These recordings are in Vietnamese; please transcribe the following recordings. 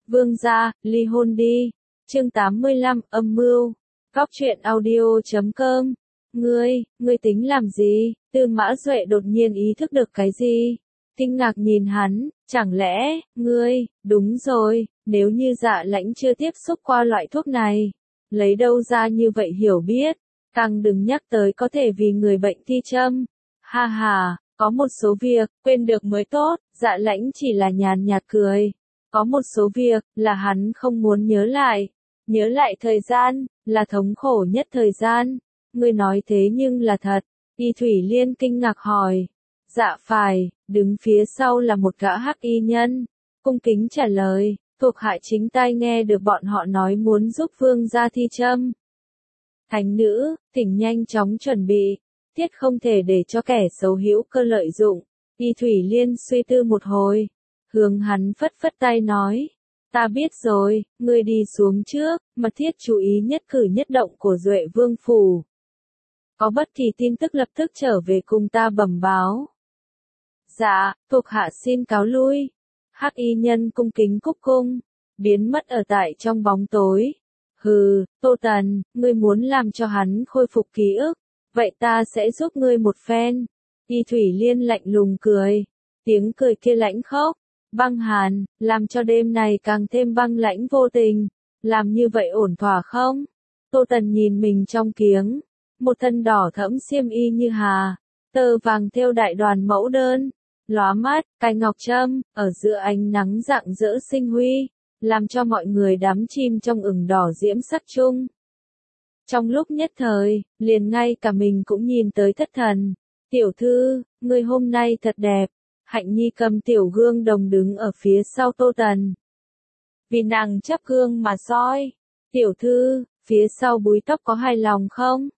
Vương gia, ly hôn đi. Chương 85, âm mưu. Cóc truyện audio.com. Ngươi tính làm gì? Tư Mã Duệ đột nhiên ý thức được cái gì? Kinh ngạc nhìn hắn, chẳng lẽ, đúng rồi, nếu như Dạ Lãnh chưa tiếp xúc qua loại thuốc này, lấy đâu ra như vậy hiểu biết, càng đừng nhắc tới có thể vì người bệnh thi châm. Ha ha, có một số việc, quên được mới tốt, Dạ Lãnh chỉ là nhàn nhạt cười. Có một số việc, là hắn không muốn nhớ lại thời gian, là thống khổ nhất thời gian. Ngươi nói thế nhưng là thật. Y Thủy Liên kinh ngạc hỏi. Dạ phải, đứng phía sau là một gã hắc y nhân. Cung kính trả lời, thuộc hạ chính tai nghe được bọn họ nói muốn giúp vương gia thi châm. Thánh nữ, thỉnh nhanh chóng chuẩn bị, tiết không thể để cho kẻ xấu hữu cơ lợi dụng. Y Thủy Liên suy tư một hồi, hướng hắn phất phất tay nói. Ta biết rồi, ngươi đi xuống trước, mật thiết chú ý nhất cử nhất động của Duệ Vương phủ. Có bất kỳ tin tức lập tức trở về cùng ta bẩm báo. Dạ, thuộc hạ xin cáo lui. Hắc y nhân cung kính cúc cung, biến mất ở tại trong bóng tối. Hừ, Tô Tần, ngươi muốn làm cho hắn khôi phục ký ức, vậy ta sẽ giúp ngươi một phen. Y Thủy Liên lạnh lùng cười, tiếng cười kia lãnh khốc, băng hàn, làm cho đêm này càng thêm băng lãnh vô tình. Làm như vậy ổn thỏa không? Tô Tần nhìn mình trong kiếng, một thân đỏ thẫm xiêm y như hà, tơ vàng thêu đại đoàn mẫu đơn, lóa mắt, cài ngọc trâm, ở giữa ánh nắng rạng rỡ sinh huy, làm cho mọi người đắm chìm trong ửng đỏ diễm sắc chung. Trong lúc nhất thời, liền ngay cả mình cũng nhìn tới thất thần. Tiểu thư, ngươi hôm nay thật đẹp. Hạnh Nhi cầm tiểu gương đồng đứng ở phía sau Tô Tần. Vì nàng chấp gương mà soi. Tiểu thư, phía sau búi tóc có hài lòng không?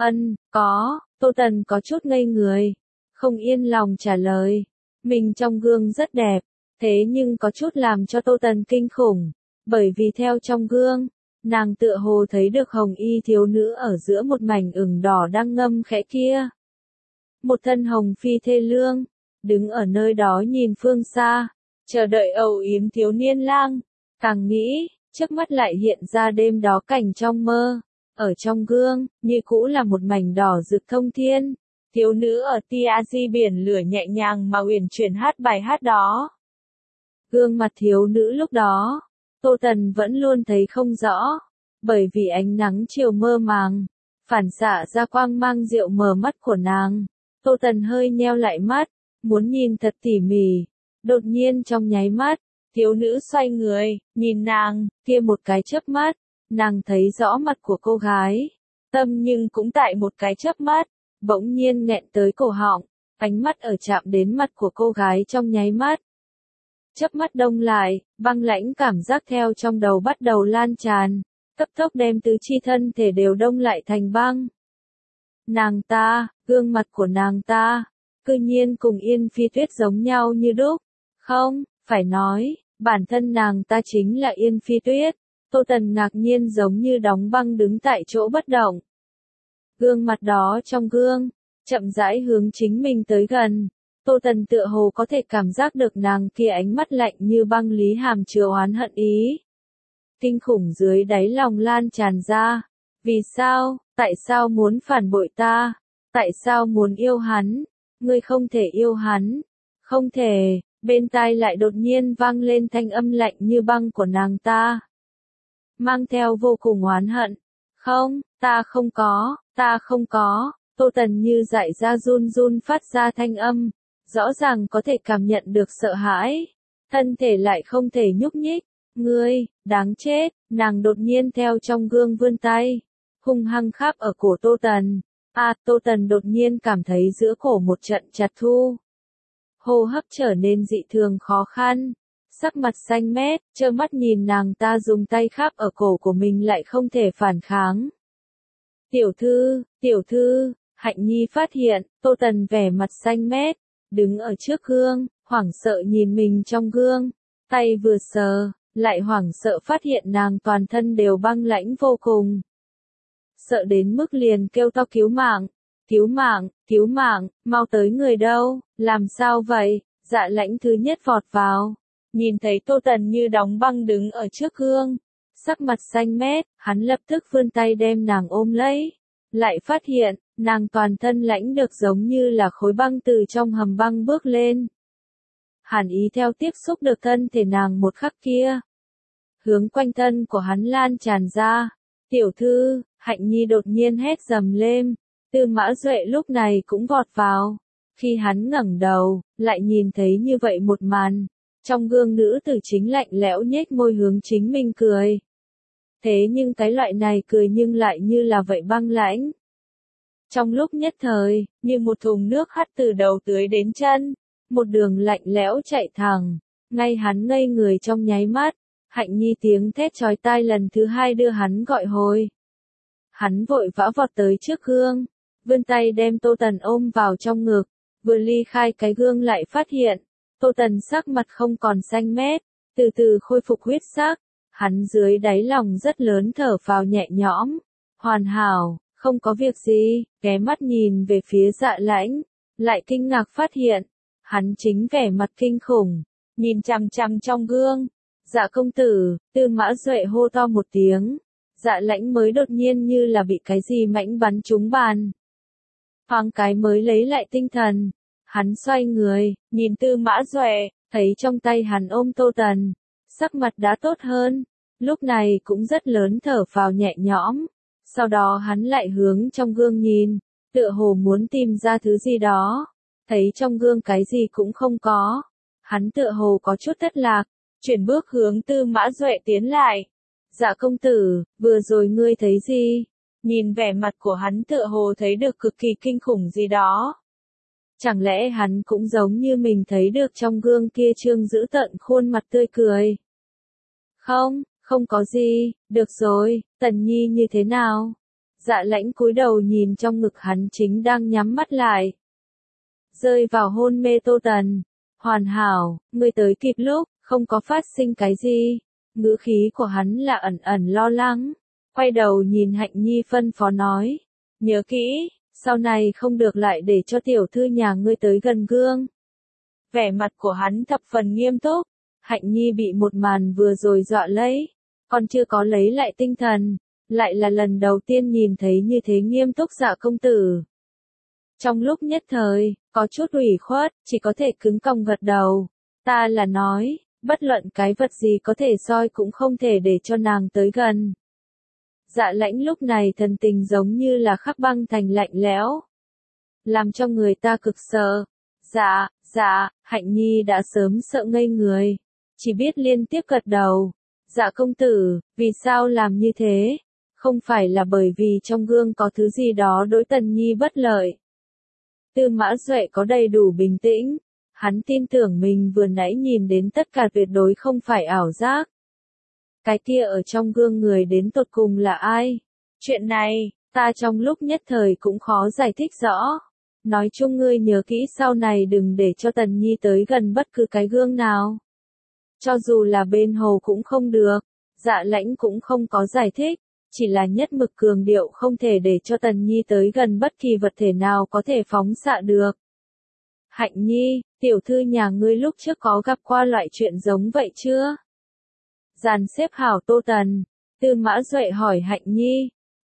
Có. Tô Tần có chút ngây người. Không yên lòng trả lời. Mình trong gương rất đẹp. Thế nhưng có chút làm cho Tô Tần kinh khủng. Bởi vì theo trong gương, nàng tựa hồ thấy được hồng y thiếu nữ ở giữa một mảnh ửng đỏ đang ngâm khẽ kia. Một thân hồng phi thê lương, đứng ở nơi đó nhìn phương xa, chờ đợi âu yếm thiếu niên lang. Càng nghĩ, trước mắt lại hiện ra đêm đó cảnh trong mơ. Ở trong gương, như cũ là một mảnh đỏ rực thông thiên. Thiếu nữ ở Tiazi biển lửa nhẹ nhàng mà uyển chuyển hát bài hát đó. Gương mặt thiếu nữ lúc đó, Tô Tần vẫn luôn thấy không rõ, bởi vì ánh nắng chiều mơ màng, phản xạ ra quang mang dịu mờ mắt của nàng. Tô Tần hơi nheo lại mắt, muốn nhìn thật tỉ mỉ. Đột nhiên trong nháy mắt, thiếu nữ xoay người, nhìn nàng, kia một cái chớp mắt, nàng thấy rõ mặt của cô gái. Tâm nhưng cũng tại một cái chớp mắt, bỗng nhiên nghẹn tới cổ họng, ánh mắt ở chạm đến mặt của cô gái trong nháy mắt. Chớp mắt đông lại, băng lãnh cảm giác theo trong đầu bắt đầu lan tràn, cấp tốc đem tứ chi thân thể đều đông lại thành băng. Nàng ta, gương mặt của nàng ta, cư nhiên cùng Yên Phi Tuyết giống nhau như đúc. Không, phải nói, bản thân nàng ta chính là Yên Phi Tuyết. Tô Tần ngạc nhiên giống như đóng băng đứng tại chỗ bất động. Gương mặt đó trong gương, chậm rãi hướng chính mình tới gần. Tô Tần tựa hồ có thể cảm giác được nàng kia ánh mắt lạnh như băng lý hàm chứa oán hận ý. Kinh khủng dưới đáy lòng lan tràn ra. Vì sao, tại sao muốn phản bội ta? Tại sao muốn yêu hắn? Ngươi không thể yêu hắn. Không thể, bên tai lại đột nhiên vang lên thanh âm lạnh như băng của nàng ta. Mang theo vô cùng oán hận. Không, ta không có. Tô Tần như dại ra run run phát ra thanh âm. Rõ ràng có thể cảm nhận được sợ hãi. Thân thể lại không thể nhúc nhích. Ngươi, đáng chết, nàng đột nhiên theo trong gương vươn tay. Hung hăng khắp ở cổ Tô Tần. Tô Tần đột nhiên cảm thấy giữa cổ một trận chặt thu. Hô hấp trở nên dị thường khó khăn. Sắc mặt xanh mét, trơ mắt nhìn nàng ta dùng tay khắp ở cổ của mình lại không thể phản kháng. Tiểu thư, Hạnh Nhi phát hiện, Tô Tần vẻ mặt xanh mét, đứng ở trước gương, hoảng sợ nhìn mình trong gương, tay vừa sờ, lại hoảng sợ phát hiện nàng toàn thân đều băng lãnh vô cùng. Sợ đến mức liền kêu to cứu mạng, mau tới người đâu, làm sao vậy? Dạ Lãnh thứ nhất vọt vào, nhìn thấy Tô Tần như đóng băng đứng ở trước gương, sắc mặt xanh mét, hắn lập tức vươn tay đem nàng ôm lấy, lại phát hiện, nàng toàn thân lạnh được giống như là khối băng từ trong hầm băng bước lên. Hàn ý theo tiếp xúc được thân thể nàng một khắc kia, hướng quanh thân của hắn lan tràn ra. Tiểu thư, Hạnh Nhi đột nhiên hét dầm lên, Tư Mã Duệ lúc này cũng vọt vào. Khi hắn ngẩng đầu, lại nhìn thấy như vậy một màn, trong gương nữ tử chính lạnh lẽo nhếch môi hướng chính mình cười. Thế nhưng cái loại này cười nhưng lại như là vậy băng lãnh. Trong lúc nhất thời, như một thùng nước hắt từ đầu tưới đến chân, một đường lạnh lẽo chạy thẳng, ngay hắn ngây người trong nháy mắt, Hạnh Nhi tiếng thét chói tai lần thứ hai đưa hắn gọi hồi. Hắn vội vã vọt tới trước gương, vươn tay đem Tô Tần ôm vào trong ngực, vừa ly khai cái gương lại phát hiện, Tô Tần sắc mặt không còn xanh mét, từ từ khôi phục huyết sắc, hắn dưới đáy lòng rất lớn thở phào nhẹ nhõm, hoàn hảo, không có việc gì, ghé mắt nhìn về phía Dạ Lãnh, lại kinh ngạc phát hiện, hắn chính vẻ mặt kinh khủng, nhìn chằm chằm trong gương. Dạ công tử, Tư Mã Duệ hô to một tiếng, Dạ Lãnh mới đột nhiên như là bị cái gì mãnh bắn trúng bàn. Thoáng cái mới lấy lại tinh thần, hắn xoay người, nhìn Tư Mã Duệ, thấy trong tay hắn ôm Tô Tần, sắc mặt đã tốt hơn, lúc này cũng rất lớn thở phào nhẹ nhõm. Sau đó hắn lại hướng trong gương nhìn, tựa hồ muốn tìm ra thứ gì đó, thấy trong gương cái gì cũng không có, hắn tựa hồ có chút thất lạc. Chuyển bước hướng Tư Mã Duệ tiến lại. Dạ công tử, vừa rồi ngươi thấy gì? Nhìn vẻ mặt của hắn tựa hồ thấy được cực kỳ kinh khủng gì đó. Chẳng lẽ hắn cũng giống như mình thấy được trong gương kia trương giữ tận khuôn mặt tươi cười? Không, không có gì, được rồi, Tần Nhi như thế nào? Dạ Lãnh cúi đầu nhìn trong ngực hắn chính đang nhắm mắt lại. Rơi vào hôn mê Tô Tần. Hoàn hảo, ngươi tới kịp lúc. Không có phát sinh cái gì, ngữ khí của hắn là ẩn ẩn lo lắng, quay đầu nhìn Hạnh Nhi phân phó nói, nhớ kỹ, sau này không được lại để cho tiểu thư nhà ngươi tới gần gương. Vẻ mặt của hắn thập phần nghiêm túc, Hạnh Nhi bị một màn vừa rồi dọa lấy, còn chưa có lấy lại tinh thần, lại là lần đầu tiên nhìn thấy như thế nghiêm túc Dạ công tử. Trong lúc nhất thời, có chút ủy khuất, chỉ có thể cứng còng gật đầu, ta là nói. Bất luận cái vật gì có thể soi cũng không thể để cho nàng tới gần. Dạ Lãnh lúc này thần tình giống như là khắc băng thành lạnh lẽo, làm cho người ta cực sợ. Dạ, Hạnh Nhi đã sớm sợ ngây người, chỉ biết liên tiếp gật đầu. Dạ công tử, vì sao làm như thế? Không phải là bởi vì trong gương có thứ gì đó đối Tần Nhi bất lợi. Tư Mã Duệ có đầy đủ bình tĩnh. Hắn tin tưởng mình vừa nãy nhìn đến tất cả tuyệt đối không phải ảo giác. Cái kia ở trong gương người đến tột cùng là ai? Chuyện này, ta trong lúc nhất thời cũng khó giải thích rõ. Nói chung ngươi nhớ kỹ sau này đừng để cho Tần Nhi tới gần bất cứ cái gương nào. Cho dù là bên hồ cũng không được. Dạ Lãnh cũng không có giải thích, chỉ là nhất mực cường điệu không thể để cho Tần Nhi tới gần bất kỳ vật thể nào có thể phóng xạ được. Hạnh Nhi, tiểu thư nhà ngươi lúc trước có gặp qua loại chuyện giống vậy chưa? Dàn xếp hảo Tô Tần, Tư Mã Duệ hỏi Hạnh Nhi,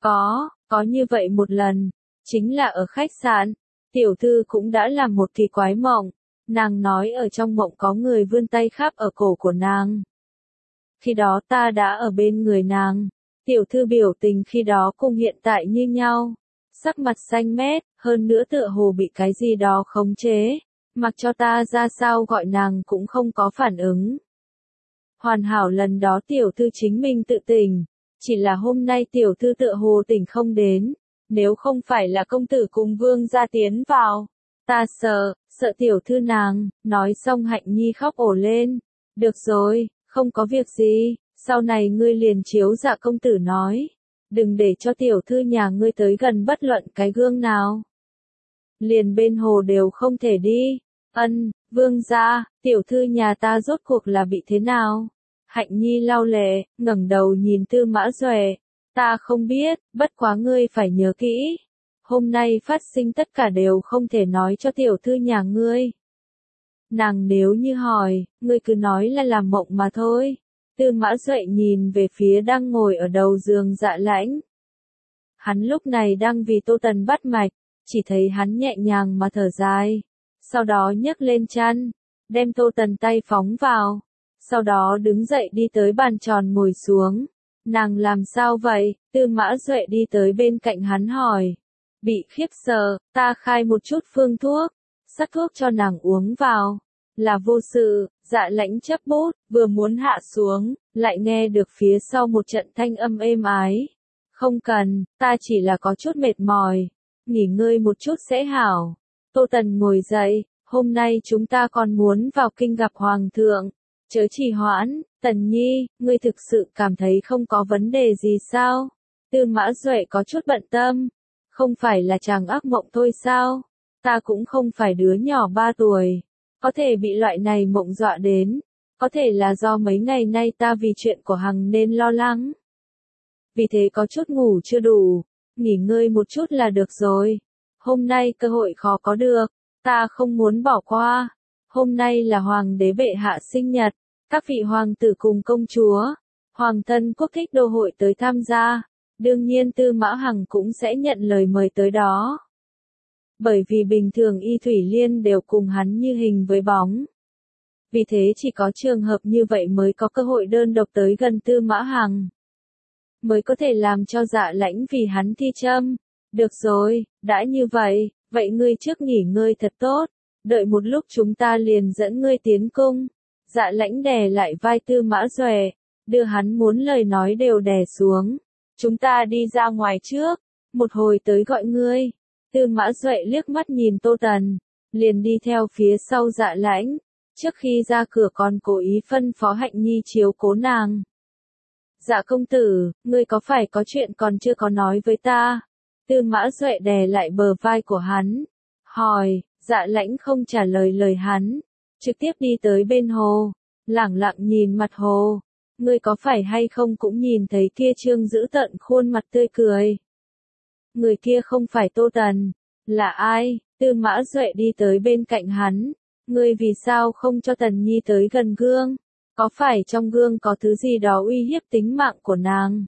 có như vậy một lần, chính là ở khách sạn, tiểu thư cũng đã làm một kỳ quái mộng, nàng nói ở trong mộng có người vươn tay khắp ở cổ của nàng. Khi đó ta đã ở bên người nàng, tiểu thư biểu tình khi đó cùng hiện tại như nhau. Sắc mặt xanh mét, hơn nữa tựa hồ bị cái gì đó khống chế, mặc cho ta ra sao gọi nàng cũng không có phản ứng. Hoàn hảo lần đó tiểu thư chính mình tự tỉnh, chỉ là hôm nay tiểu thư tựa hồ tỉnh không đến, nếu không phải là công tử cùng vương gia tiến vào, ta sợ tiểu thư nàng, nói xong Hạnh Nhi khóc ổ lên, được rồi, không có việc gì, sau này ngươi liền chiếu Dạ công tử nói. Đừng để cho tiểu thư nhà ngươi tới gần bất luận cái gương nào. Liền bên hồ đều không thể đi. Vương gia, tiểu thư nhà ta rốt cuộc là bị thế nào? Hạnh Nhi lau lệ, ngẩng đầu nhìn Tư Mã Duệ. Ta không biết, bất quá ngươi phải nhớ kỹ. Hôm nay phát sinh tất cả đều không thể nói cho tiểu thư nhà ngươi. Nàng nếu như hỏi, ngươi cứ nói là làm mộng mà thôi. Tư Mã Duệ nhìn về phía đang ngồi ở đầu giường Dạ Lãnh. Hắn lúc này đang vì Tô Tần bắt mạch, chỉ thấy hắn nhẹ nhàng mà thở dài. Sau đó nhấc lên chăn, đem Tô Tần tay phóng vào. Sau đó đứng dậy đi tới bàn tròn ngồi xuống. Nàng làm sao vậy? Tư Mã Duệ đi tới bên cạnh hắn hỏi. Bị khiếp sợ, ta khai một chút phương thuốc, sắc thuốc cho nàng uống vào. Là vô sự, Dạ Lãnh chấp bút, vừa muốn hạ xuống, lại nghe được phía sau một trận thanh âm êm ái. Không cần, ta chỉ là có chút mệt mỏi, nghỉ ngơi một chút sẽ hảo. Tô Tần ngồi dậy, hôm nay chúng ta còn muốn vào kinh gặp Hoàng thượng. Chớ trì hoãn, Tần Nhi, ngươi thực sự cảm thấy không có vấn đề gì sao? Tư Mã Duệ có chút bận tâm. Không phải là chàng ác mộng thôi sao? Ta cũng không phải đứa nhỏ 3 tuổi. Có thể bị loại này mộng dọa đến. Có thể là do mấy ngày nay ta vì chuyện của Hằng nên lo lắng. Vì thế có chút ngủ chưa đủ. Nghỉ ngơi một chút là được rồi. Hôm nay cơ hội khó có được. Ta không muốn bỏ qua. Hôm nay là Hoàng đế bệ hạ sinh nhật. Các vị hoàng tử cùng công chúa, Hoàng thân quốc thích đô hội tới tham gia. Đương nhiên Tư Mã Hằng cũng sẽ nhận lời mời tới đó. Bởi vì bình thường Y Thủy Liên đều cùng hắn như hình với bóng. Vì thế chỉ có trường hợp như vậy mới có cơ hội đơn độc tới gần Tư Mã Hằng. Mới có thể làm cho Dạ Lãnh vì hắn thi châm. Được rồi, đã như vậy, vậy ngươi trước nghỉ ngơi thật tốt. Đợi một lúc chúng ta liền dẫn ngươi tiến cung. Dạ Lãnh đè lại vai Tư Mã Duệ, đưa hắn muốn lời nói đều đè xuống. Chúng ta đi ra ngoài trước, một hồi tới gọi ngươi. Tư Mã Duệ liếc mắt nhìn Tô Tần, liền đi theo phía sau Dạ Lãnh. Trước khi ra cửa còn cố ý phân phó Hạnh Nhi chiếu cố nàng. Dạ công tử, ngươi có phải có chuyện còn chưa có nói với ta? Tư Mã Duệ đè lại bờ vai của hắn, hỏi. Dạ Lãnh không trả lời lời hắn, trực tiếp đi tới bên hồ, lẳng lặng nhìn mặt hồ. Ngươi có phải hay không cũng nhìn thấy kia trương giữ tận khuôn mặt tươi cười. Người kia không phải Tô Tần, là ai? Tư Mã Duệ đi tới bên cạnh hắn. Ngươi vì sao không cho Tần Nhi tới gần gương? Có phải trong gương có thứ gì đó uy hiếp tính mạng của nàng?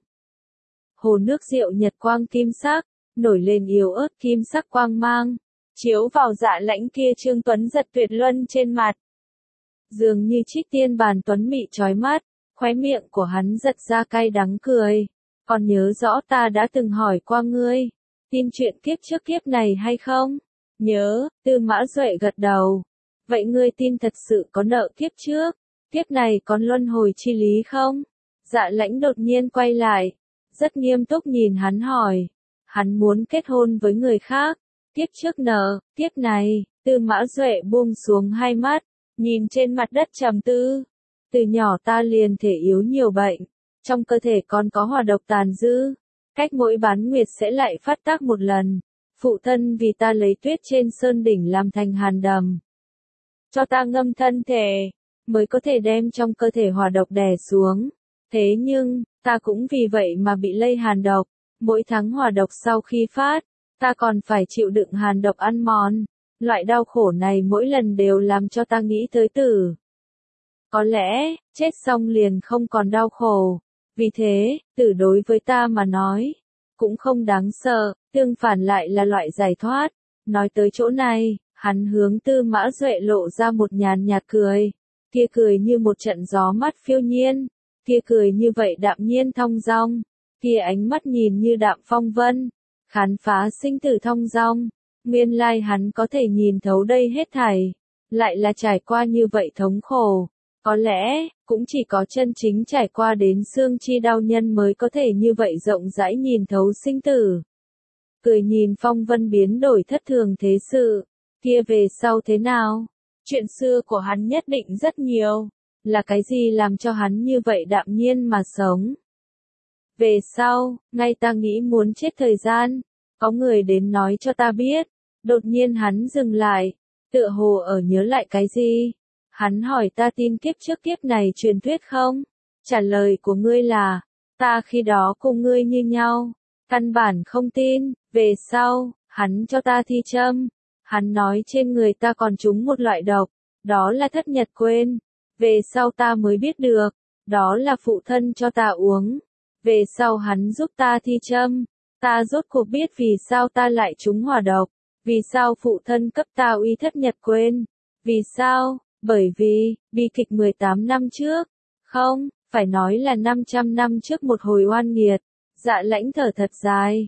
Hồ nước rượu nhật quang kim sắc, nổi lên yếu ớt kim sắc quang mang, chiếu vào Dạ Lãnh kia trương tuấn giật tuyệt luân trên mặt. Dường như trích tiên bàn tuấn mị chói mắt, khóe miệng của hắn giật ra cay đắng cười. Còn nhớ rõ ta đã từng hỏi qua ngươi, tin chuyện kiếp trước kiếp này hay không? Nhớ, Tư Mã Duệ gật đầu. Vậy ngươi tin thật sự có nợ kiếp trước, kiếp này còn luân hồi chi lý không? Dạ Lãnh đột nhiên quay lại, rất nghiêm túc nhìn hắn hỏi. Hắn muốn kết hôn với người khác, kiếp trước nợ, kiếp này. Tư Mã Duệ buông xuống hai mắt, nhìn trên mặt đất trầm tư. Từ nhỏ ta liền thể yếu nhiều bệnh, trong cơ thể còn có hỏa độc tàn dư, cách mỗi bán nguyệt sẽ lại phát tác một lần. Phụ thân vì ta lấy tuyết trên sơn đỉnh làm thành hàn đầm, cho ta ngâm thân thể, mới có thể đem trong cơ thể hỏa độc đè xuống. Thế nhưng, ta cũng vì vậy mà bị lây hàn độc, mỗi tháng hỏa độc sau khi phát, ta còn phải chịu đựng hàn độc ăn mòn. Loại đau khổ này mỗi lần đều làm cho ta nghĩ tới tử. Có lẽ, chết xong liền không còn đau khổ. Vì thế, tử đối với ta mà nói, cũng không đáng sợ, tương phản lại là loại giải thoát. Nói tới chỗ này, hắn hướng Tư Mã Duệ lộ ra một nhàn nhạt cười. Kia cười như một trận gió mát phiêu nhiên. Kia cười như vậy đạm nhiên thong dong. Kia ánh mắt nhìn như đạm phong vân. Khám phá sinh tử thong dong. Nguyên lai hắn có thể nhìn thấu đây hết thảy. Lại là trải qua như vậy thống khổ. Có lẽ, cũng chỉ có chân chính trải qua đến xương chi đau nhân mới có thể như vậy rộng rãi nhìn thấu sinh tử. Cười nhìn phong vân biến đổi thất thường thế sự. Kia về sau thế nào? Chuyện xưa của hắn nhất định rất nhiều. Là cái gì làm cho hắn như vậy đạm nhiên mà sống? Về sau, ngay ta nghĩ muốn chết thời gian, có người đến nói cho ta biết. Đột nhiên hắn dừng lại, tựa hồ ở nhớ lại cái gì. Hắn hỏi ta tin kiếp trước kiếp này truyền thuyết không? Trả lời của ngươi là, ta khi đó cùng ngươi như nhau, căn bản không tin. Về sau, hắn cho ta thi châm, hắn nói trên người ta còn trúng một loại độc, đó là thất nhật quên. Về sau ta mới biết được, đó là phụ thân cho ta uống. Về sau hắn giúp ta thi châm, ta rốt cuộc biết vì sao ta lại trúng hỏa độc, vì sao phụ thân cấp ta uy thất nhật quên. Vì sao? Bởi vì, bi kịch 18 năm trước, không, phải nói là 500 năm trước một hồi oan nghiệt. Dạ Lãnh thở thật dài.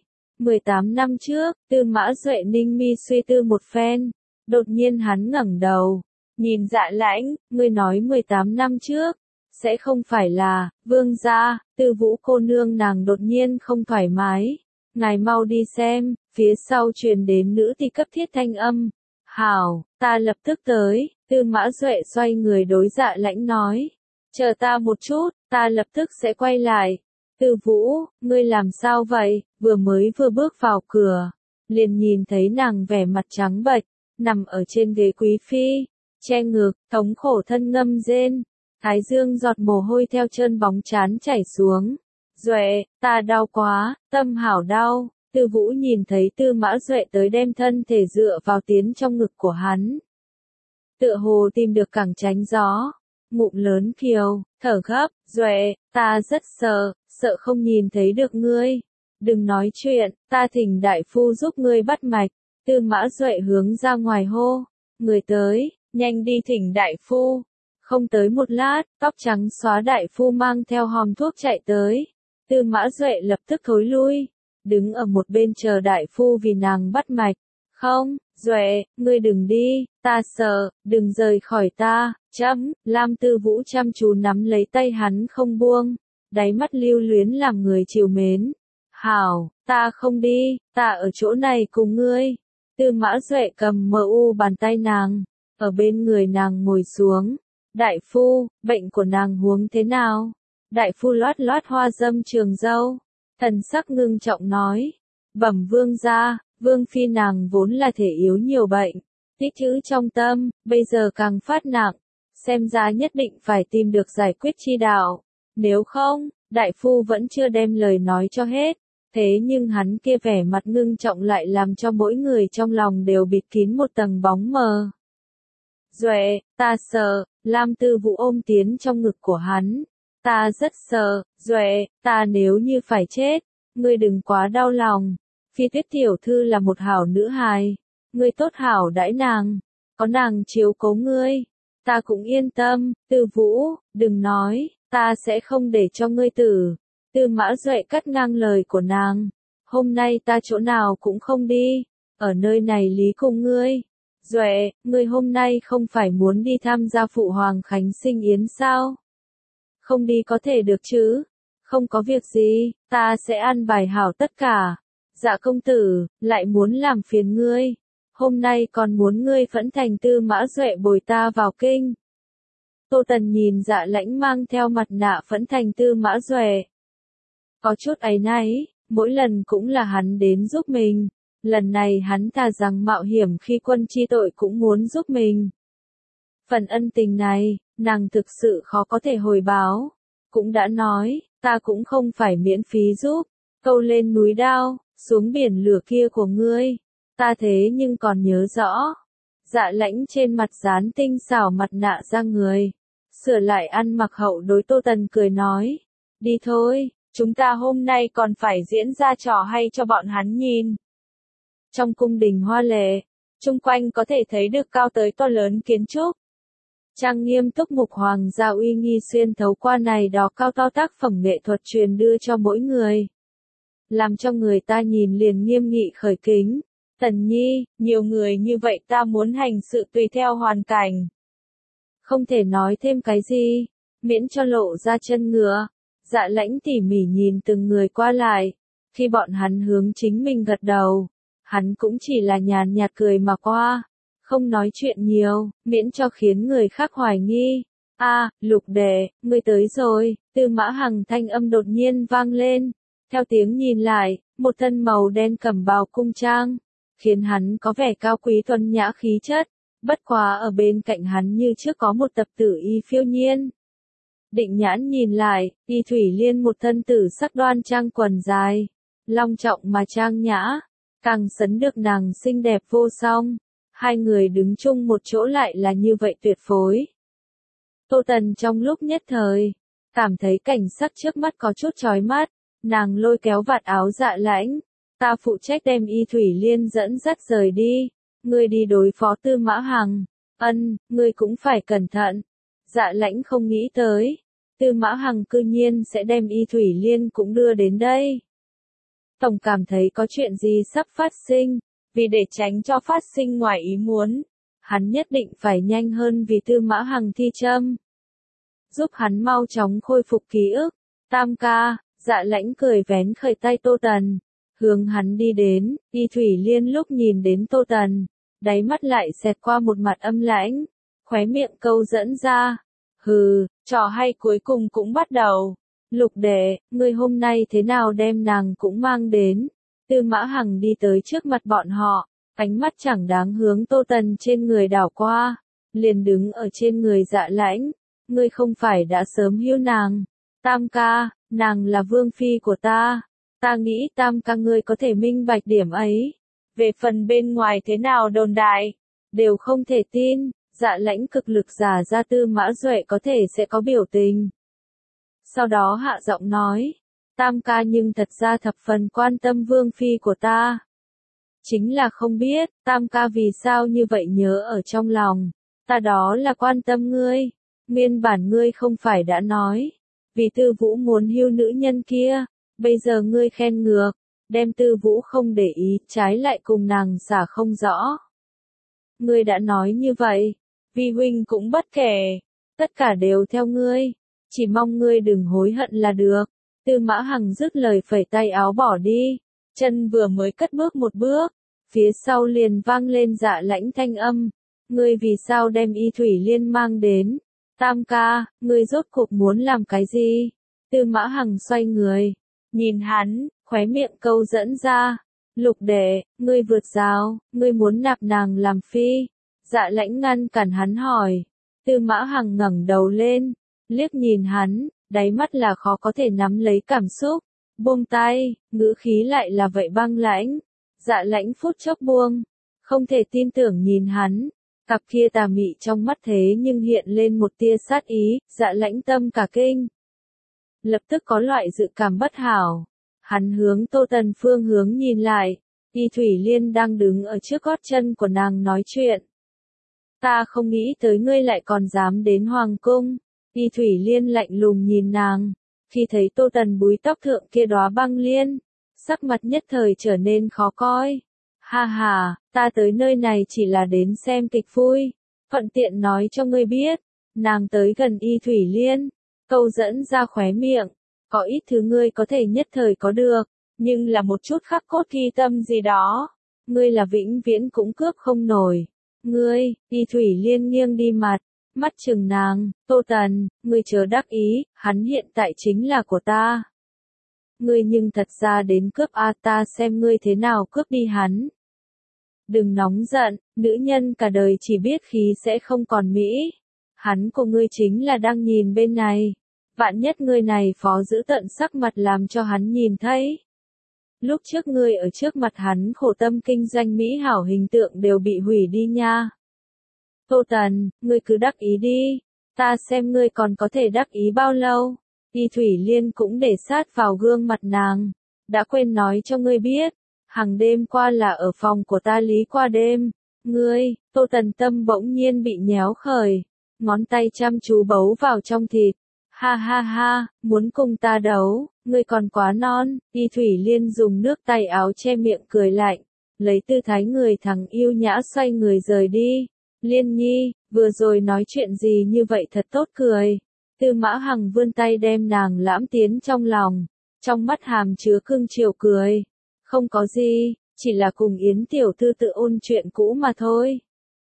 18 năm trước, Tư Mã Duệ ninh mi suy tư một phen, đột nhiên hắn ngẩng đầu, nhìn Dạ Lãnh, ngươi nói 18 năm trước, sẽ không phải là, vương gia, Tư Vũ cô nương nàng đột nhiên không thoải mái, ngài mau đi xem, phía sau truyền đến nữ ti cấp thiết thanh âm. Hảo, ta lập tức tới. Tư Mã Duệ xoay người đối Dạ Lãnh nói, chờ ta một chút, ta lập tức sẽ quay lại. Tư Vũ, ngươi làm sao vậy? Vừa bước vào cửa, liền nhìn thấy nàng vẻ mặt trắng bệch, nằm ở trên ghế quý phi, che ngực, thống khổ thân ngâm rên, thái dương giọt mồ hôi theo chân bóng trán chảy xuống. Duệ, ta đau quá, tâm hảo đau. Tư Vũ nhìn thấy Tư Mã Duệ tới đem thân thể dựa vào tiến trong ngực của hắn. Tựa hồ tìm được cẳng tránh gió, ngụm lớn kiều, thở gấp, Duệ, ta rất sợ, sợ không nhìn thấy được ngươi. Đừng nói chuyện, ta thỉnh đại phu giúp ngươi bắt mạch. Tư Mã Duệ hướng ra ngoài hô, người tới, nhanh đi thỉnh đại phu. Không tới một lát, tóc trắng xóa đại phu mang theo hòm thuốc chạy tới. Tư Mã Duệ lập tức thối lui, đứng ở một bên chờ đại phu vì nàng bắt mạch. Không, Duệ, ngươi đừng đi, ta sợ, đừng rời khỏi ta, Lam Tư Vũ chăm chú nắm lấy tay hắn không buông, đáy mắt lưu luyến làm người trìu mến. Hảo, ta không đi, ta ở chỗ này cùng ngươi. Tư Mã Duệ cầm bàn tay nàng, ở bên người nàng ngồi xuống. Đại phu, bệnh của nàng huống thế nào? Đại phu loát hoa dâm trường râu, thần sắc ngưng trọng nói, bẩm vương gia, vương phi nàng vốn là thể yếu nhiều bệnh, tích trữ trong tâm, bây giờ càng phát nặng, xem ra nhất định phải tìm được giải quyết chi đạo, nếu không, đại phu vẫn chưa đem lời nói cho hết, thế nhưng hắn kia vẻ mặt ngưng trọng lại làm cho mỗi người trong lòng đều bịt kín một tầng bóng mờ. Duệ, ta sợ, Lam Tư Vũ ôm tiến trong ngực của hắn, ta rất sợ, Duệ, ta nếu như phải chết, ngươi đừng quá đau lòng. Phi Tuyết tiểu thư là một hảo nữ hài, ngươi tốt hảo đãi nàng, có nàng chiếu cố ngươi, ta cũng yên tâm. Tư Vũ, đừng nói, ta sẽ không để cho ngươi tử. Tư Mã Duệ cắt ngang lời của nàng, hôm nay ta chỗ nào cũng không đi, ở nơi này lý cùng ngươi. Duệ, ngươi hôm nay không phải muốn đi tham gia phụ hoàng khánh sinh yến sao? Không đi có thể được chứ? Không có việc gì, ta sẽ an bài hảo tất cả. Dạ công tử, lại muốn làm phiền ngươi. Hôm nay còn muốn ngươi phẫn thành Tư Mã Duệ bồi ta vào kinh. Tô Tần nhìn Dạ Lãnh mang theo mặt nạ phẫn thành Tư Mã Duệ. Có chút áy náy, mỗi lần cũng là hắn đến giúp mình. Lần này hắn thà rằng mạo hiểm khi quân chi tội cũng muốn giúp mình. Phần ân tình này, nàng thực sự khó có thể hồi báo. Cũng đã nói, ta cũng không phải miễn phí giúp. Câu lên núi đao, xuống biển lửa kia của ngươi. Ta thế nhưng còn nhớ rõ. Dạ Lãnh trên mặt dán tinh xảo mặt nạ ra người. Sửa lại ăn mặc hậu đối Tô Tần cười nói. Đi thôi, chúng ta hôm nay còn phải diễn ra trò hay cho bọn hắn nhìn. Trong cung đình hoa lệ, chung quanh có thể thấy được cao tới to lớn kiến trúc. Trang nghiêm túc mục hoàng gia uy nghi xuyên thấu qua này đó cao to tác phẩm nghệ thuật truyền đưa cho mỗi người. Làm cho người ta nhìn liền nghiêm nghị khởi kính. Tần Nhi, nhiều người như vậy ta muốn hành sự tùy theo hoàn cảnh. Không thể nói thêm cái gì, miễn cho lộ ra chân ngựa. Dạ Lãnh tỉ mỉ nhìn từng người qua lại. Khi bọn hắn hướng chính mình gật đầu, hắn cũng chỉ là nhàn nhạt cười mà qua. Không nói chuyện nhiều, miễn cho khiến người khác hoài nghi. Lục đệ, ngươi tới rồi. Tư Mã Hằng thanh âm đột nhiên vang lên. Theo tiếng nhìn lại, một thân màu đen cẩm bào cung trang, khiến hắn có vẻ cao quý tuấn nhã khí chất. Bất quá ở bên cạnh hắn như trước có một tập tử y phiêu nhiên. Định nhãn nhìn lại, Y Thủy Liên một thân tử sắc đoan trang quần dài, long trọng mà trang nhã, càng sấn được nàng xinh đẹp vô song. hai người đứng chung một chỗ lại là như vậy tuyệt phối. Tô Tần trong lúc nhất thời, cảm thấy cảnh sắc trước mắt có chút chói mắt, nàng lôi kéo vạt áo Dạ Lãnh, ta phụ trách đem Y Thủy Liên dẫn dắt rời đi, ngươi đi đối phó Tư Mã Hằng, ngươi cũng phải cẩn thận. Dạ Lãnh không nghĩ tới, Tư Mã Hằng cư nhiên sẽ đem Y Thủy Liên cũng đưa đến đây. Tổng cảm thấy có chuyện gì sắp phát sinh, vì để tránh cho phát sinh ngoài ý muốn, hắn nhất định phải nhanh hơn vì Tư Mã Hằng thi châm. Giúp hắn mau chóng khôi phục ký ức. Tam ca, Dạ Lãnh cười vén khởi tay Tô Tần, hướng hắn đi đến. Y Thủy Liên lúc nhìn đến Tô Tần, đáy mắt lại xẹt qua một mặt âm lãnh, khóe miệng câu dẫn ra. Hừ, trò hay cuối cùng cũng bắt đầu. Lục đệ, ngươi hôm nay thế nào đem nàng cũng mang đến. Tư Mã Hằng đi tới trước mặt bọn họ, ánh mắt chẳng đáng hướng Tô Tần trên người đảo qua, liền đứng ở trên người Dạ Lãnh. Ngươi không phải đã sớm hiu nàng. Tam ca, nàng là vương phi của ta. Ta nghĩ Tam ca ngươi có thể minh bạch điểm ấy. Về phần bên ngoài thế nào đồn đại, đều không thể tin. Dạ Lãnh cực lực giả ra Tư Mã Duệ có thể sẽ có biểu tình. Sau đó hạ giọng nói, Tam ca nhưng thật ra thập phần quan tâm vương phi của ta. Chính là không biết, Tam ca vì sao như vậy nhớ ở trong lòng. Ta đó là quan tâm ngươi. Nguyên bản ngươi không phải đã nói, vì Tư Vũ muốn hưu nữ nhân kia, bây giờ ngươi khen ngược, đem Tư Vũ không để ý, trái lại cùng nàng xả không rõ. Ngươi đã nói như vậy, vi huynh cũng bất kể, tất cả đều theo ngươi, chỉ mong ngươi đừng hối hận là được. Tư Mã Hằng dứt lời phẩy tay áo bỏ đi, chân vừa mới cất bước một bước, phía sau liền vang lên Dạ Lãnh thanh âm, ngươi vì sao đem Y Thủy Liên mang đến? Tam ca, ngươi rốt cuộc muốn làm cái gì? Tư Mã Hằng xoay người, nhìn hắn, khóe miệng câu dẫn ra. Lục đệ, ngươi vượt rào, ngươi muốn nạp nàng làm phi. Dạ Lãnh ngăn cản hắn hỏi. Tư Mã Hằng ngẩng đầu lên, liếc nhìn hắn, đáy mắt là khó có thể nắm lấy cảm xúc. Buông tay, ngữ khí lại là vậy băng lãnh. Dạ Lãnh phút chốc buông, không thể tin tưởng nhìn hắn. Cặp kia tà mị trong mắt thế nhưng hiện lên một tia sát ý, Dạ Lãnh tâm cả kinh. Lập tức có loại dự cảm bất hảo. Hắn hướng Tô Tần phương hướng nhìn lại, Y Thủy Liên đang đứng ở trước gót chân của nàng nói chuyện. Ta không nghĩ tới ngươi lại còn dám đến Hoàng Cung. Y Thủy Liên lạnh lùng nhìn nàng, khi thấy Tô Tần búi tóc thượng kia đóa băng liên, sắc mặt nhất thời trở nên khó coi. Ha ha, ta tới nơi này chỉ là đến xem kịch vui, thuận tiện nói cho ngươi biết, nàng tới gần Y Thủy Liên, câu dẫn ra khóe miệng, có ít thứ ngươi có thể nhất thời có được, nhưng là một chút khắc cốt ghi tâm gì đó, ngươi là vĩnh viễn cũng cướp không nổi. Ngươi, Y Thủy Liên nghiêng đi mặt, mắt chừng nàng, Tô Tần, ngươi chớ đắc ý, hắn hiện tại chính là của ta. Ngươi nhưng thật ra đến cướp ta xem ngươi thế nào cướp đi hắn. Đừng nóng giận, nữ nhân cả đời chỉ biết khí sẽ không còn mỹ. Hắn của ngươi chính là đang nhìn bên này. Vạn nhất ngươi này phó giữ tận sắc mặt làm cho hắn nhìn thấy. Lúc trước ngươi ở trước mặt hắn khổ tâm kinh doanh mỹ hảo hình tượng đều bị hủy đi nha. Tô Tần, ngươi cứ đắc ý đi. Ta xem ngươi còn có thể đắc ý bao lâu. Y Thủy Liên cũng để sát vào gương mặt nàng. Đã quên nói cho ngươi biết. Hàng đêm qua là ở phòng của ta lý qua đêm. Ngươi, Tô Tần tâm bỗng nhiên bị nhéo khởi. Ngón tay chăm chú bấu vào trong thịt. Ha ha ha, muốn cùng ta đấu, ngươi còn quá non. Y Thủy Liên dùng nước tay áo che miệng cười lạnh. Lấy tư thái người thằng yêu nhã xoay người rời đi. Liên Nhi, vừa rồi nói chuyện gì như vậy thật tốt cười. Tư Mã Hằng vươn tay đem nàng lãm tiến trong lòng. Trong mắt hàm chứa cưng chiều cười. Không có gì, chỉ là cùng Yến tiểu thư tự ôn chuyện cũ mà thôi.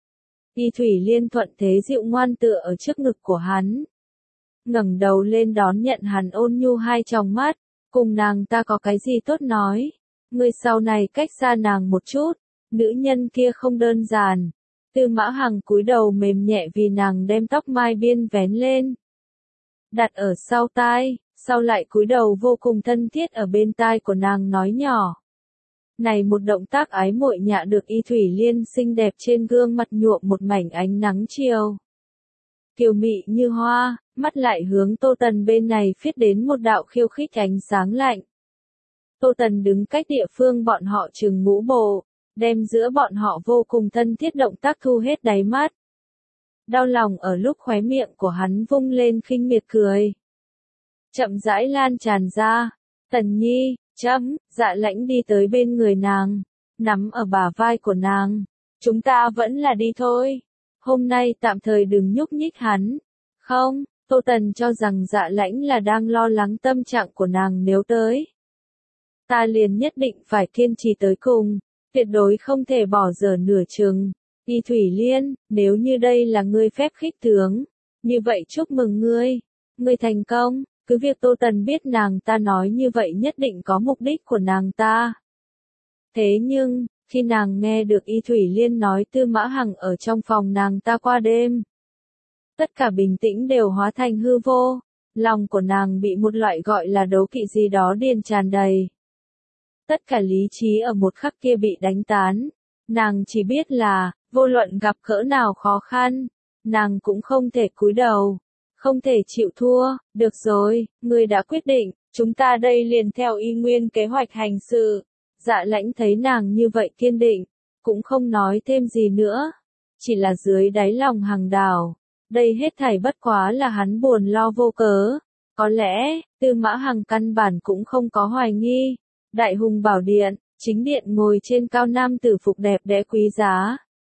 Y Thủy Liên thuận thế dịu ngoan tựa ở trước ngực của hắn. Ngẩng đầu lên đón nhận hắn ôn nhu hai tròng mắt, cùng nàng ta có cái gì tốt nói. Ngươi sau này cách xa nàng một chút, nữ nhân kia không đơn giản. Tư Mã Hằng cúi đầu mềm nhẹ vì nàng đem tóc mai biên vén lên. Đặt ở sau tai, sau lại cúi đầu vô cùng thân thiết ở bên tai của nàng nói nhỏ. Này một động tác ái muội nhạ được Y Thủy Liên xinh đẹp trên gương mặt nhuộm một mảnh ánh nắng chiều. Kiều mị như hoa, mắt lại hướng Tô Tần bên này phiết đến một đạo khiêu khích ánh sáng lạnh. Tô Tần đứng cách địa phương bọn họ chừng ngũ bộ, đem giữa bọn họ vô cùng thân thiết động tác thu hết đáy mắt. Đau lòng ở lúc khóe miệng của hắn vung lên khinh miệt cười. Chậm rãi lan tràn ra, Tần Nhi, Dạ Lãnh đi tới bên người nàng, nắm ở bả vai của nàng. Chúng ta vẫn là đi thôi. Hôm nay tạm thời đừng nhúc nhích hắn. Không, Tô Tần cho rằng Dạ Lãnh là đang lo lắng tâm trạng của nàng nếu tới. Ta liền nhất định phải kiên trì tới cùng, tuyệt đối không thể bỏ dở nửa chừng. Y Thủy Liên, nếu như đây là ngươi phép khích tướng, như vậy chúc mừng ngươi. Ngươi thành công, cứ việc Tô Tần biết nàng ta nói như vậy nhất định có mục đích của nàng ta. Thế nhưng, khi nàng nghe được Y Thủy Liên nói Tư Mã Hằng ở trong phòng nàng ta qua đêm, tất cả bình tĩnh đều hóa thành hư vô, lòng của nàng bị một loại gọi là đố kỵ gì đó điên tràn đầy. Tất cả lý trí ở một khắc kia bị đánh tán, nàng chỉ biết là, vô luận gặp cỡ nào khó khăn, nàng cũng không thể cúi đầu, không thể chịu thua. Được rồi, ngươi đã quyết định, chúng ta đây liền theo y nguyên kế hoạch hành sự. Dạ Lãnh thấy nàng như vậy kiên định, cũng không nói thêm gì nữa, chỉ là dưới đáy lòng Hằng đảo, đây hết thảy bất quá là hắn buồn lo vô cớ. Có lẽ, Tư Mã Hằng căn bản cũng không có hoài nghi. Đại hùng bảo điện, chính điện ngồi trên cao nam tử phục đẹp đẽ quý giá.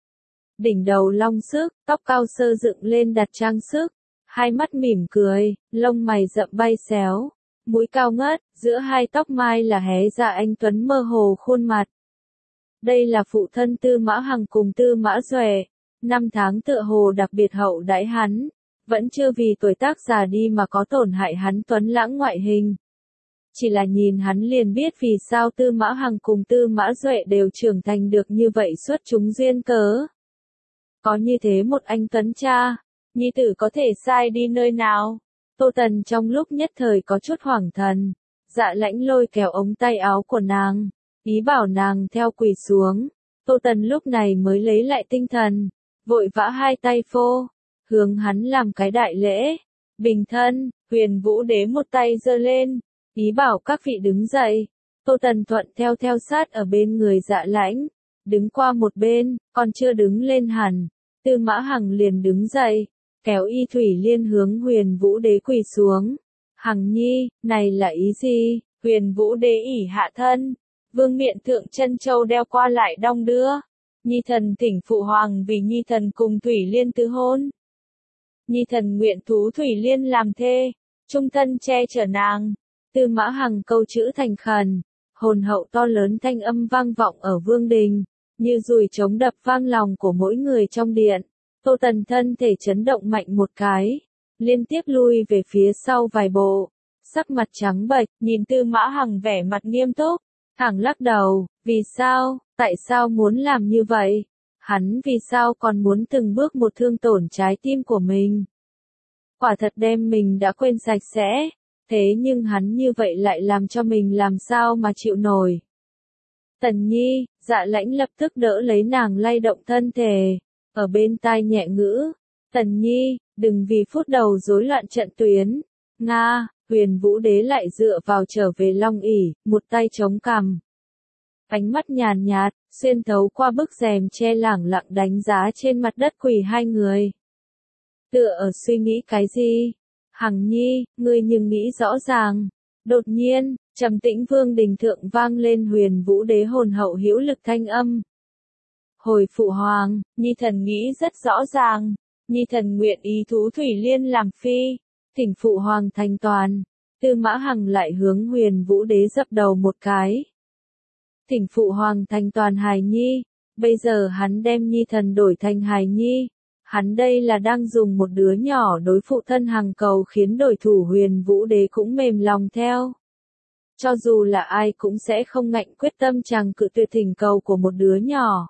Đỉnh đầu long sức, tóc cao sơ dựng lên đặt trang sức, hai mắt mỉm cười, lông mày rậm bay xéo, mũi cao ngất, giữa hai tóc mai là hé ra anh tuấn mơ hồ khuôn mặt. Đây là phụ thân Tư Mã Hằng cùng Tư Mã Duệ, năm tháng tựa hồ đặc biệt hậu đãi hắn, vẫn chưa vì tuổi tác già đi mà có tổn hại hắn tuấn lãng ngoại hình. Chỉ là nhìn hắn liền biết vì sao Tư Mã Hằng cùng Tư Mã Duệ đều trưởng thành được như vậy xuất chúng duyên cớ. Có như thế một anh tuấn cha, nhi tử có thể sai đi nơi nào? Tô Tần trong lúc nhất thời có chút hoảng thần, Dạ Lãnh lôi kéo ống tay áo của nàng, ý bảo nàng theo quỳ xuống. Tô Tần lúc này mới lấy lại tinh thần, vội vã hai tay phô, hướng hắn làm cái đại lễ. Bình thân, Huyền Vũ Đế một tay giơ lên, ý bảo các vị đứng dậy. Tô Tần thuận theo sát ở bên người Dạ Lãnh, đứng qua một bên, còn chưa đứng lên hẳn, Tư Mã Hằng liền đứng dậy, kéo Y Thủy Liên hướng Huyền Vũ Đế quỳ xuống. Hằng nhi, này là ý gì? Huyền Vũ Đế ỉ hạ thân, vương miện thượng chân châu đeo qua lại đong đưa. Nhi thần thỉnh phụ hoàng vì Nhi thần cùng Thủy Liên tứ hôn. Nhi thần nguyện thú Thủy Liên làm thê, trung thân che chở nàng. Tư Mã Hằng câu chữ thành khẩn, hồn hậu to lớn thanh âm vang vọng ở vương đình, như dùi trống đập vang lòng của mỗi người trong điện. Tô Tần thân thể chấn động mạnh một cái, liên tiếp lui về phía sau vài bộ, sắc mặt trắng bệch, nhìn Tư Mã Hằng vẻ mặt nghiêm túc, thẳng lắc đầu. Vì sao, tại sao muốn làm như vậy? Hắn vì sao còn muốn từng bước một thương tổn trái tim của mình? Quả thật đem mình đã quên sạch sẽ. Thế nhưng hắn như vậy lại làm cho mình làm sao mà chịu nổi. Tần Nhi, Dạ Lãnh lập tức đỡ lấy nàng lay động thân thể, ở bên tai nhẹ ngữ. Tần Nhi, đừng vì phút đầu rối loạn trận tuyến. Nga, Huyền Vũ Đế lại dựa vào trở về long ỷ, một tay chống cằm. Ánh mắt nhàn nhạt, xuyên thấu qua bức rèm che lẳng lặng đánh giá trên mặt đất quỳ hai người. Tựa ở suy nghĩ cái gì? Hằng nhi, ngươi nhưng nghĩ rõ ràng. Đột nhiên, trầm tĩnh vương đình thượng vang lên Huyền Vũ Đế hồn hậu hữu lực thanh âm. Hồi phụ hoàng, Nhi thần nghĩ rất rõ ràng. Nhi thần nguyện ý thú Thủy Liên làm phi, thỉnh phụ hoàng thành toàn. Tư Mã Hằng lại hướng Huyền Vũ Đế dập đầu một cái. Thỉnh phụ hoàng thành toàn hài nhi. Bây giờ hắn đem Nhi thần đổi thành hài nhi. Hắn đây là đang dùng một đứa nhỏ đối phụ thân Hằng cầu khiến đổi thủ Huyền Vũ Đế cũng mềm lòng theo. Cho dù là ai cũng sẽ không ngạnh quyết tâm chàng cự tuyệt thỉnh cầu của một đứa nhỏ.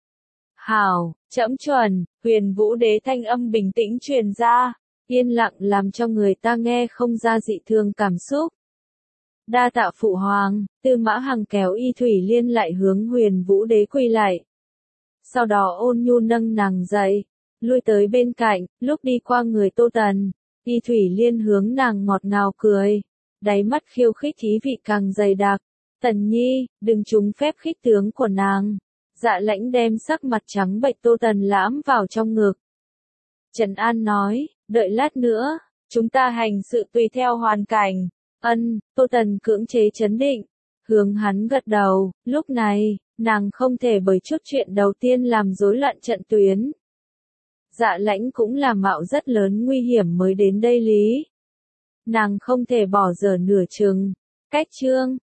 Hảo, trẫm chuẩn. Huyền Vũ Đế thanh âm bình tĩnh truyền ra, yên lặng làm cho người ta nghe không ra dị thường cảm xúc. Đa tạ phụ hoàng, Tư Mã Hằng kéo Y Thủy Liên lại hướng Huyền Vũ Đế quỳ lại. Sau đó ôn nhu nâng nàng dậy, lui tới bên cạnh, lúc đi qua người Tô Tần, Y Thủy Liên hướng nàng ngọt ngào cười, đáy mắt khiêu khích ý vị càng dày đặc. Tần Nhi, đừng trúng phép khích tướng của nàng. Dạ Lãnh đem sắc mặt trắng bệch Tô Tần lãm vào trong ngực. Trần An nói, đợi lát nữa, chúng ta hành sự tùy theo hoàn cảnh. Tô Tần cưỡng chế trấn định, hướng hắn gật đầu, lúc này, nàng không thể bởi chút chuyện đầu tiên làm rối loạn trận tuyến. Dạ Lãnh cũng là mạo rất lớn nguy hiểm mới đến đây lý. Nàng không thể bỏ dở nửa chừng. Cách chương